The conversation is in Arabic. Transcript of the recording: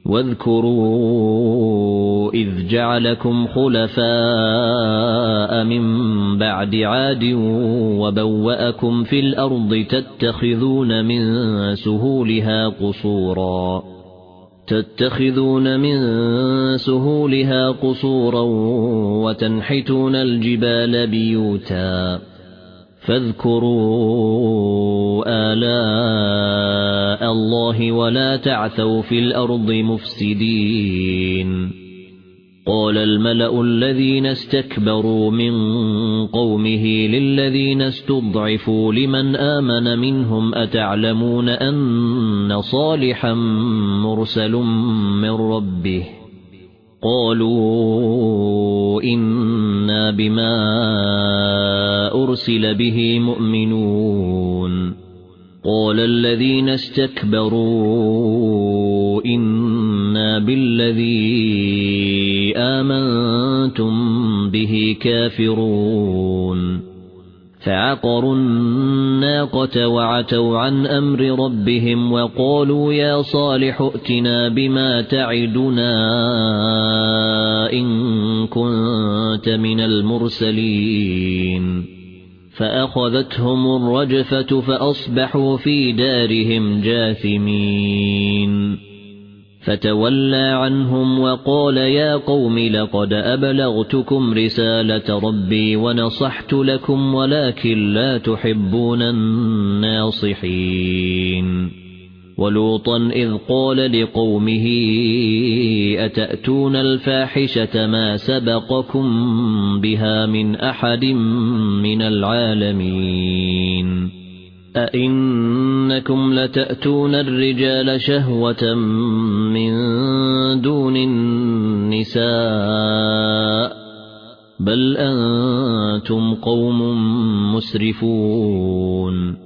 واذكروا إذ جعلكم خلفاء من بعد عاد وبوأكم في الأرض تتخذون من سهولها قصورا وتنحتون الجبال بيوتا فاذكروا آلاء الله ولا تعثوا في الأرض مفسدين قال الملأ الذين استكبروا من قومه للذين استضعفوا لمن آمن منهم أتعلمون أن صالحا مرسل من ربه قالوا إنا بما أرسل به مؤمنون قال الذين استكبروا إنا بالذي آمنتم به كافرون فعقروا الناقة وعتوا عن أمر ربهم وقالوا يا صالح ائتنا بما تعدنا إن كنت من المرسلين فأخذتهم الرجفة فأصبحوا في دارهم جاثمين فتولى عنهم وقال يا قوم لقد أبلغتكم رسالة ربي ونصحت لكم ولكن لا تحبون الناصحين ولوطا إذ قال لقومه أتأتون الفاحشة ما سبقكم بها من أحد من العالمين أئنكم لتأتون الرجال شهوة من دون النساء بل أنتم قوم مسرفون